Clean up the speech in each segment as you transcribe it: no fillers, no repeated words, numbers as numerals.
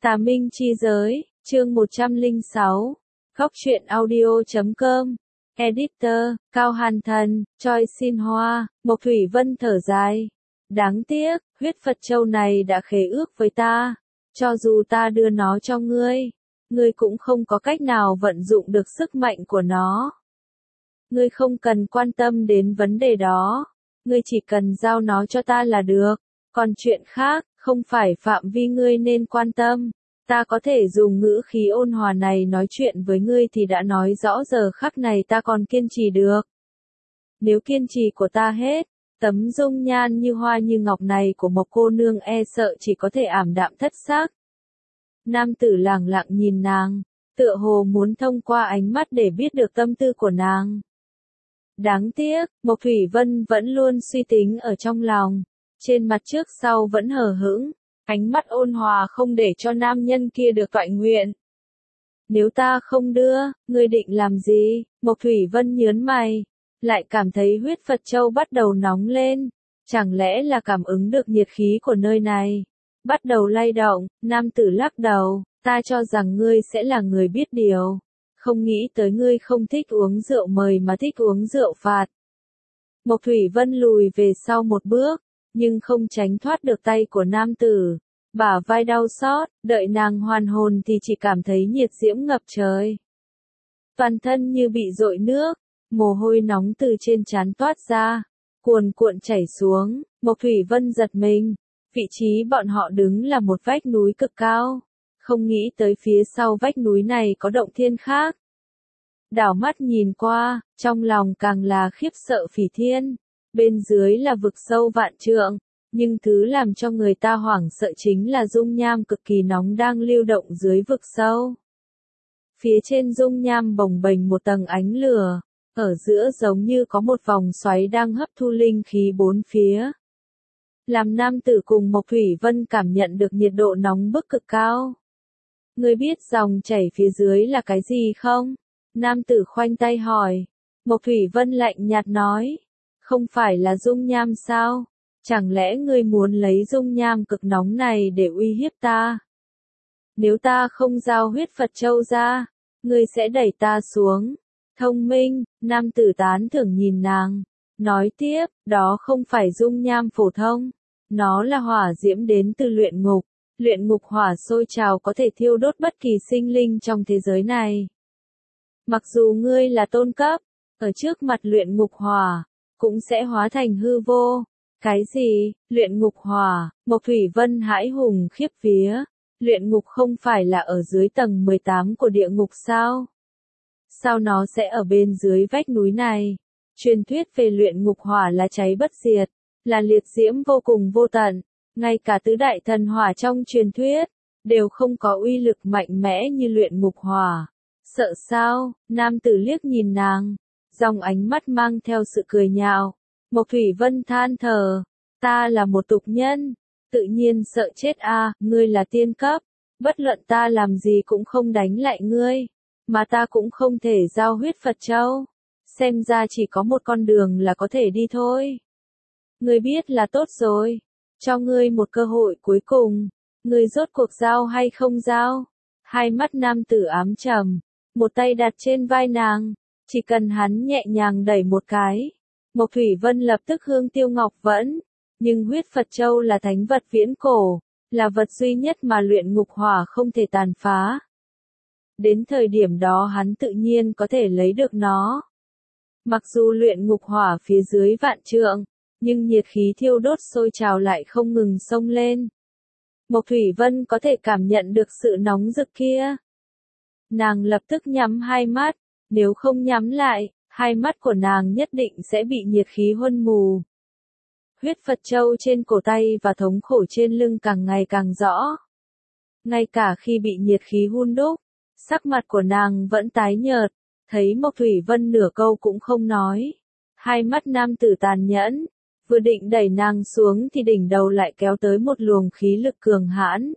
Tà Minh chi giới, chương 106. Góc truyện audio.com. Editor, Cao Hàn Thần, Choi Xin Hoa, Mộc Thủy Vân thở dài. Đáng tiếc, huyết Phật châu này đã khế ước với ta. Cho dù ta đưa nó cho ngươi, ngươi cũng không có cách nào vận dụng được sức mạnh của nó. Ngươi không cần quan tâm đến vấn đề đó. Ngươi chỉ cần giao nó cho ta là được. Còn chuyện khác, không phải phạm vi ngươi nên quan tâm. Ta có thể dùng ngữ khí ôn hòa này nói chuyện với ngươi thì đã nói rõ giờ khắc này ta còn kiên trì được. Nếu kiên trì của ta hết, tấm dung nhan như hoa như ngọc này của một cô nương e sợ chỉ có thể ảm đạm thất sắc. Nam tử lẳng lặng nhìn nàng, tựa hồ muốn thông qua ánh mắt để biết được tâm tư của nàng. Đáng tiếc, Mộc Thủy Vân vẫn luôn suy tính ở trong lòng, trên mặt trước sau vẫn hờ hững, ánh mắt ôn hòa không để cho nam nhân kia được toại nguyện. Nếu ta không đưa, ngươi định làm gì? Mộc Thủy Vân nhớn mày, lại cảm thấy huyết Phật châu bắt đầu nóng lên, chẳng lẽ là cảm ứng được nhiệt khí của nơi này? Bắt đầu lay động, nam tử lắc đầu, ta cho rằng ngươi sẽ là người biết điều. Không nghĩ tới ngươi không thích uống rượu mời mà thích uống rượu phạt. Mộc Thủy Vân lùi về sau một bước, nhưng không tránh thoát được tay của nam tử. Bả vai đau xót, đợi nàng hoàn hồn thì chỉ cảm thấy nhiệt diễm ngập trời. Toàn thân như bị dội nước, mồ hôi nóng từ trên trán toát ra, cuồn cuộn chảy xuống. Mộc Thủy Vân giật mình, vị trí bọn họ đứng là một vách núi cực cao. Không nghĩ tới phía sau vách núi này có động thiên khác. Đảo mắt nhìn qua, trong lòng càng là khiếp sợ phỉ thiên. Bên dưới là vực sâu vạn trượng, nhưng thứ làm cho người ta hoảng sợ chính là dung nham cực kỳ nóng đang lưu động dưới vực sâu. Phía trên dung nham bồng bềnh một tầng ánh lửa, ở giữa giống như có một vòng xoáy đang hấp thu linh khí bốn phía. Làm nam tử cùng Mộc Thủy Vân cảm nhận được nhiệt độ nóng bức cực cao. Ngươi biết dòng chảy phía dưới là cái gì không? Nam tử khoanh tay hỏi. Mộc Thủy Vân lạnh nhạt nói. Không phải là dung nham sao? Chẳng lẽ ngươi muốn lấy dung nham cực nóng này để uy hiếp ta? Nếu ta không giao huyết Phật châu ra, ngươi sẽ đẩy ta xuống. Thông minh, nam tử tán thưởng nhìn nàng. Nói tiếp, đó không phải dung nham phổ thông. Nó là hỏa diễm đến từ luyện ngục. Luyện ngục hỏa sôi trào có thể thiêu đốt bất kỳ sinh linh trong thế giới này. Mặc dù ngươi là tôn cấp, ở trước mặt luyện ngục hỏa, cũng sẽ hóa thành hư vô. Cái gì? Luyện ngục hỏa? Mộc Thủy Vân hãi hùng khiếp vía. Luyện ngục không phải là ở dưới tầng 18 của địa ngục sao? Sao nó sẽ ở bên dưới vách núi này? Truyền thuyết về luyện ngục hỏa là cháy bất diệt, là liệt diễm vô cùng vô tận. Ngay cả tứ đại thần hỏa trong truyền thuyết, đều không có uy lực mạnh mẽ như luyện ngục hỏa. Sợ sao? Nam tử liếc nhìn nàng, dòng ánh mắt mang theo sự cười nhạo. Mộc Thủy Vân than thở, ta là một tục nhân, tự nhiên sợ chết a. Ngươi là tiên cấp, bất luận ta làm gì cũng không đánh lại ngươi, mà ta cũng không thể giao huyết Phật châu. Xem ra chỉ có một con đường là có thể đi thôi. Ngươi biết là tốt rồi. Cho ngươi một cơ hội cuối cùng, ngươi rốt cuộc giao hay không giao? Hai mắt nam tử ám trầm, một tay đặt trên vai nàng, chỉ cần hắn nhẹ nhàng đẩy một cái. Mộc Thủy Vân lập tức hương tiêu ngọc vẫn, nhưng huyết Phật châu là thánh vật viễn cổ, là vật duy nhất mà luyện ngục hỏa không thể tàn phá. Đến thời điểm đó hắn tự nhiên có thể lấy được nó. Mặc dù luyện ngục hỏa phía dưới vạn trượng, nhưng nhiệt khí thiêu đốt sôi trào lại không ngừng xông lên. Mộc Thủy Vân có thể cảm nhận được sự nóng rực kia. Nàng lập tức nhắm hai mắt, nếu không nhắm lại, hai mắt của nàng nhất định sẽ bị nhiệt khí huân mù. Huyết Phật châu trên cổ tay và thống khổ trên lưng càng ngày càng rõ. Ngay cả khi bị nhiệt khí hun đúc, sắc mặt của nàng vẫn tái nhợt, thấy Mộc Thủy Vân nửa câu cũng không nói. Hai mắt nam tử tàn nhẫn, vừa định đẩy nàng xuống thì đỉnh đầu lại kéo tới một luồng khí lực cường hãn.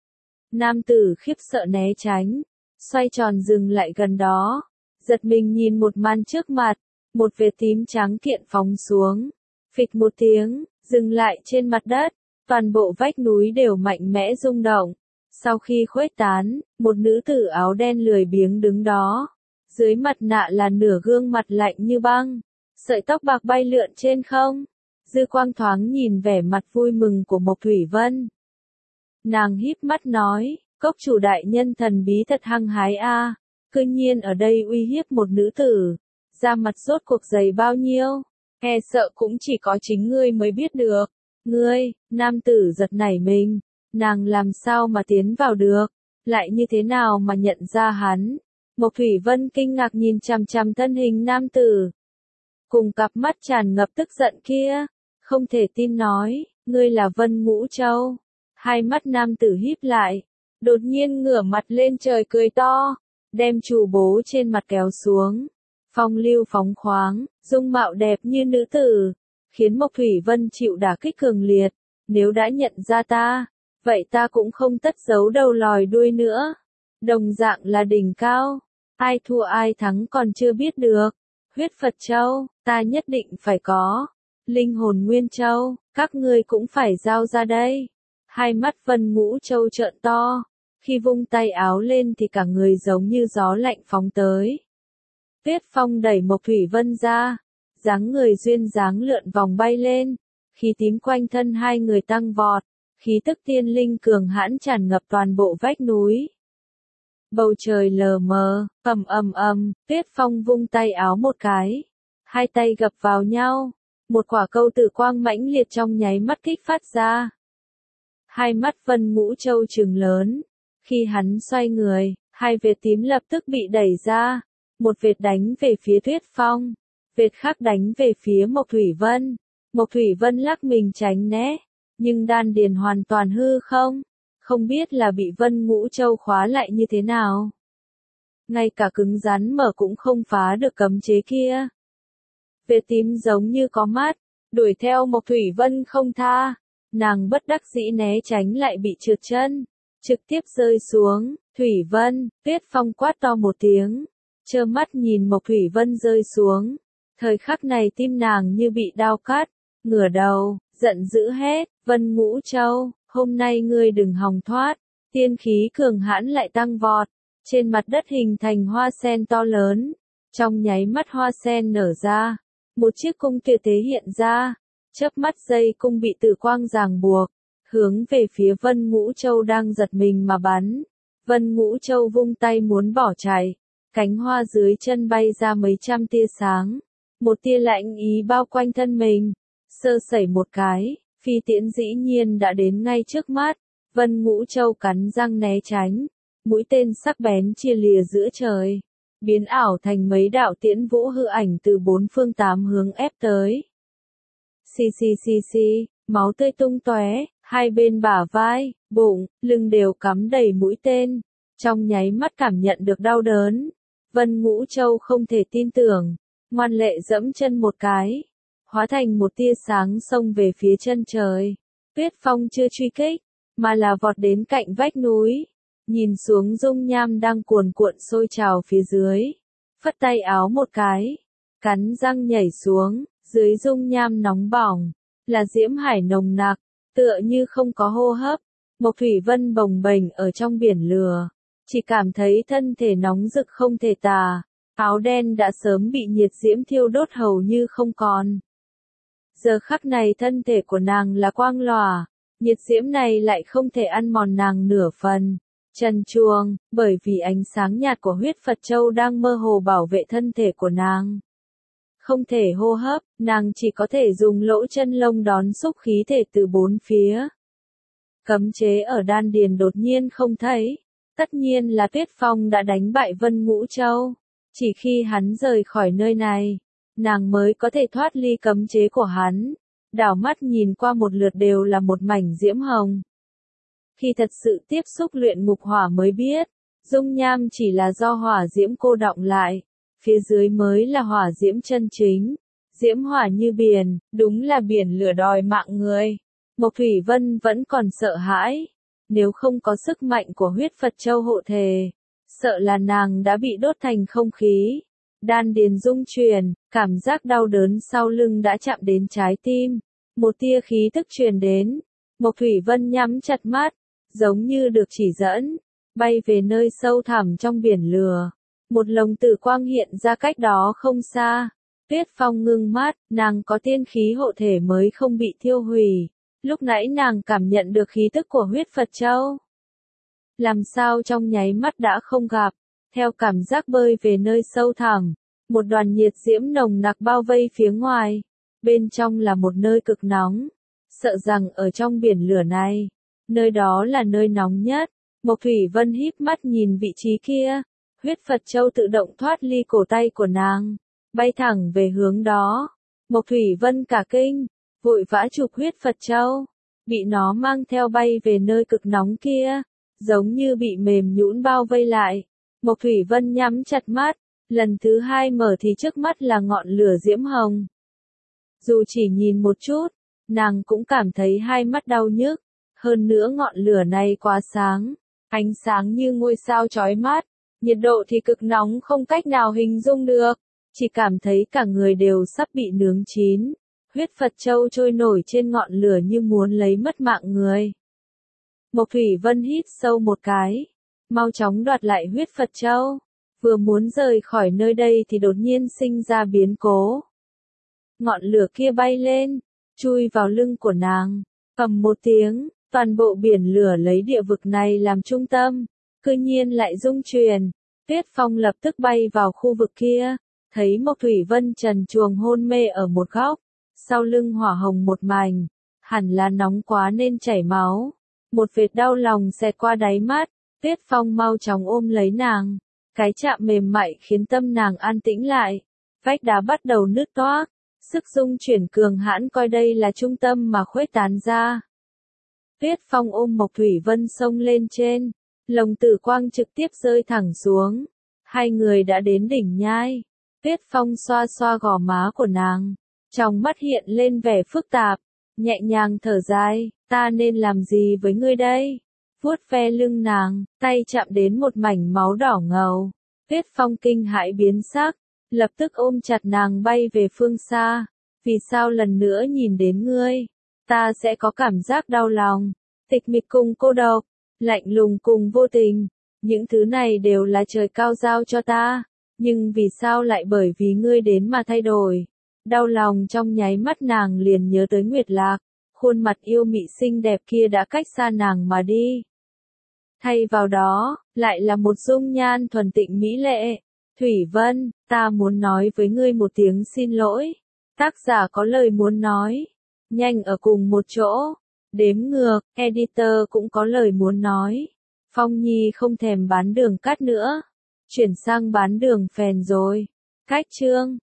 Nam tử khiếp sợ né tránh, xoay tròn dừng lại gần đó, giật mình nhìn một màn trước mặt, một vệt tím trắng kiện phóng xuống, phịch một tiếng, dừng lại trên mặt đất, toàn bộ vách núi đều mạnh mẽ rung động, Sau khi khuếch tán, một nữ tử áo đen lười biếng đứng đó. Dưới mặt nạ là nửa gương mặt lạnh như băng. Sợi tóc bạc bay lượn trên không. Dư quang thoáng nhìn vẻ mặt vui mừng của Mộc Thủy Vân. Nàng híp mắt nói, cốc chủ đại nhân thần bí thật hăng hái a, cư nhiên ở đây uy hiếp một nữ tử. Da mặt rốt cuộc dày bao nhiêu? E sợ cũng chỉ có chính ngươi mới biết được. Ngươi, nam tử giật nảy mình. Nàng làm sao mà tiến vào được? Lại như thế nào mà nhận ra hắn? Mộc Thủy Vân kinh ngạc nhìn chằm chằm thân hình nam tử. Cùng cặp mắt tràn ngập tức giận kia. Không thể tin nói, ngươi là Vân Ngũ Châu. Hai mắt nam tử híp lại. Đột nhiên ngửa mặt lên trời cười to. Đem chù bố trên mặt kéo xuống. Phong lưu phóng khoáng, dung mạo đẹp như nữ tử. Khiến Mộc Thủy Vân chịu đả kích cường liệt. Nếu đã nhận ra ta, vậy ta cũng không tất giấu đầu lòi đuôi nữa. Đồng dạng là đỉnh cao. Ai thua ai thắng còn chưa biết được. Huyết Phật Châu, ta nhất định phải có. Linh hồn Nguyên Châu, các ngươi cũng phải giao ra đây. Hai mắt Vân Ngũ Châu trợn to. Khi vung tay áo lên thì cả người giống như gió lạnh phóng tới. Tuyết Phong đẩy Mộc Thủy Vân ra. Dáng người duyên dáng lượn vòng bay lên. Khí tím quanh thân hai người tăng vọt. Khí tức tiên linh cường hãn tràn ngập toàn bộ vách núi. Bầu trời lờ mờ, Tuyết Phong vung tay áo một cái. Hai tay gập vào nhau. Một quả câu tử quang mãnh liệt trong nháy mắt kích phát ra. Hai mắt Vân Ngũ Châu trừng lớn. Khi hắn xoay người, hai vệt tím lập tức bị đẩy ra. Một vệt đánh về phía Tuyết Phong. Vệt khác đánh về phía Mộc Thủy Vân. Mộc Thủy Vân lắc mình tránh né. Nhưng đan điền hoàn toàn hư không. Không biết là bị Vân Ngũ Châu khóa lại như thế nào. Ngay cả cứng rắn mở cũng không phá được cấm chế kia. Vệt tím giống như có mắt, đuổi theo Mộc Thủy Vân không tha. Nàng bất đắc dĩ né tránh lại bị trượt chân. Trực tiếp rơi xuống. Thủy Vân, Tuyết Phong quát to một tiếng. Trơ mắt nhìn Mộc Thủy Vân rơi xuống. Thời khắc này tim nàng như bị đao cắt. Ngửa đầu, giận dữ hét, Vân Ngũ Châu, hôm nay ngươi đừng hòng thoát. Tiên khí cường hãn lại tăng vọt. Trên mặt đất hình thành hoa sen to lớn. Trong nháy mắt hoa sen nở ra. Một chiếc cung tuyệt thế hiện ra. Chớp mắt dây cung bị tử quang ràng buộc. Hướng về phía Vân Ngũ Châu đang giật mình mà bắn. Vân Ngũ Châu vung tay muốn bỏ chạy. Cánh hoa dưới chân bay ra mấy trăm tia sáng. Một tia lạnh ý bao quanh thân mình. Sơ sẩy một cái, phi tiễn dĩ nhiên đã đến ngay trước mắt. Vân Ngũ Châu cắn răng né tránh. Mũi tên sắc bén chia lìa giữa trời. Biến ảo thành mấy đạo tiễn vũ hư ảnh từ bốn phương tám hướng ép tới. Xì, máu tươi tung tóe, hai bên bả vai, bụng, lưng đều cắm đầy mũi tên. Trong nháy mắt cảm nhận được đau đớn. Vân Ngũ Châu không thể tin tưởng. Ngoan lệ dẫm chân một cái. Hóa thành một tia sáng xông về phía chân trời. Tuyết Phong chưa truy kích, mà là vọt đến cạnh vách núi. Nhìn xuống dung nham đang cuồn cuộn sôi trào phía dưới. Phất tay áo một cái. Cắn răng nhảy xuống, dưới dung nham nóng bỏng. Là diễm hải nồng nặc, tựa như không có hô hấp. Mộc Thủy Vân bồng bềnh ở trong biển lửa. Chỉ cảm thấy thân thể nóng rực không thể tả. Áo đen đã sớm bị nhiệt diễm thiêu đốt hầu như không còn. Giờ khắc này thân thể của nàng là quang lòa. Nhiệt diễm này lại không thể ăn mòn nàng nửa phần. Trần truồng, bởi vì ánh sáng nhạt của huyết Phật Châu đang mơ hồ bảo vệ thân thể của nàng. Không thể hô hấp, nàng chỉ có thể dùng lỗ chân lông đón xúc khí thể từ bốn phía. Cấm chế ở đan điền đột nhiên không thấy. Tất nhiên là Tuyết Phong đã đánh bại Vân Ngũ Châu. Chỉ khi hắn rời khỏi nơi này, nàng mới có thể thoát ly cấm chế của hắn. Đảo mắt nhìn qua một lượt đều là một mảnh diễm hồng. Khi thật sự tiếp xúc luyện ngục hỏa mới biết, dung nham chỉ là do hỏa diễm cô đọng lại, phía dưới mới là hỏa diễm chân chính. Diễm hỏa như biển, đúng là biển lửa đòi mạng người. Mộc Thủy Vân vẫn còn sợ hãi, nếu không có sức mạnh của huyết Phật Châu hộ thể, sợ là nàng đã bị đốt thành không khí. Đan điền rung chuyển, cảm giác đau đớn sau lưng đã chạm đến trái tim. Một tia khí tức truyền đến. Mộc Thủy Vân nhắm chặt mắt, giống như được chỉ dẫn, bay về nơi sâu thẳm trong biển lửa. Một lồng tử quang hiện ra cách đó không xa. Tuyết Phong ngưng mắt, nàng có tiên khí hộ thể mới không bị thiêu hủy. Lúc nãy nàng cảm nhận được khí tức của huyết Phật Châu. Làm sao trong nháy mắt đã không gặp, theo cảm giác bơi về nơi sâu thẳm. Một đoàn nhiệt diễm nồng nặc bao vây phía ngoài. Bên trong là một nơi cực nóng. Sợ rằng ở trong biển lửa này, nơi đó là nơi nóng nhất. Mộc Thủy Vân híp mắt nhìn vị trí kia. Huyết Phật Châu tự động thoát ly cổ tay của nàng, bay thẳng về hướng đó. Mộc Thủy Vân cả kinh, vội vã chụp huyết Phật Châu, bị nó mang theo bay về nơi cực nóng kia, giống như bị mềm nhũn bao vây lại. Mộc Thủy Vân nhắm chặt mắt, lần thứ hai mở thì trước mắt là ngọn lửa diễm hồng. Dù chỉ nhìn một chút, nàng cũng cảm thấy hai mắt đau nhức, hơn nữa ngọn lửa này quá sáng, ánh sáng như ngôi sao chói mắt. Nhiệt độ thì cực nóng không cách nào hình dung được, chỉ cảm thấy cả người đều sắp bị nướng chín. Huyết Phật Châu trôi nổi trên ngọn lửa như muốn lấy mất mạng người. Mộc Thủy Vân hít sâu một cái, mau chóng đoạt lại huyết Phật Châu. Vừa muốn rời khỏi nơi đây thì đột nhiên sinh ra biến cố. Ngọn lửa kia bay lên, chui vào lưng của nàng, ầm một tiếng, toàn bộ biển lửa lấy địa vực này làm trung tâm. Cư nhiên lại rung chuyển. Tuyết Phong lập tức bay vào khu vực kia, thấy Mộc Thủy Vân trần truồng hôn mê ở một góc, sau lưng hỏa hồng một mảnh, hẳn là nóng quá nên chảy máu. Một vệt đau lòng xẹt qua đáy mắt, Tuyết Phong mau chóng ôm lấy nàng, cái chạm mềm mại khiến tâm nàng an tĩnh lại. Vách đá bắt đầu nứt toác, sức rung chuyển cường hãn coi đây là trung tâm mà khuếch tán ra. Tuyết Phong ôm Mộc Thủy Vân xông lên trên. Lồng tử quang trực tiếp rơi thẳng xuống. Hai người đã đến đỉnh nhai. Tuyết Phong xoa xoa gò má của nàng. Trong mắt hiện lên vẻ phức tạp. Nhẹ nhàng thở dài. Ta nên làm gì với ngươi đây? Vuốt ve lưng nàng. Tay chạm đến một mảnh máu đỏ ngầu. Tuyết Phong kinh hãi biến sắc. Lập tức ôm chặt nàng bay về phương xa. Vì sao lần nữa nhìn đến ngươi? Ta sẽ có cảm giác đau lòng. Tịch mịch cùng cô độc. Lạnh lùng cùng vô tình, những thứ này đều là trời cao giao cho ta, nhưng vì sao lại bởi vì ngươi đến mà thay đổi? Đau lòng trong nháy mắt nàng liền nhớ tới Nguyệt Lạc, khuôn mặt yêu mị xinh đẹp kia đã cách xa nàng mà đi. Thay vào đó, lại là một dung nhan thuần tịnh mỹ lệ. Thủy Vân, ta muốn nói với ngươi một tiếng xin lỗi. Tác giả có lời muốn nói. Nhanh ở cùng một chỗ. Đếm ngược, editor cũng có lời muốn nói. Phong Nhi không thèm bán đường cát nữa. Chuyển sang bán đường phèn rồi. Cách chương.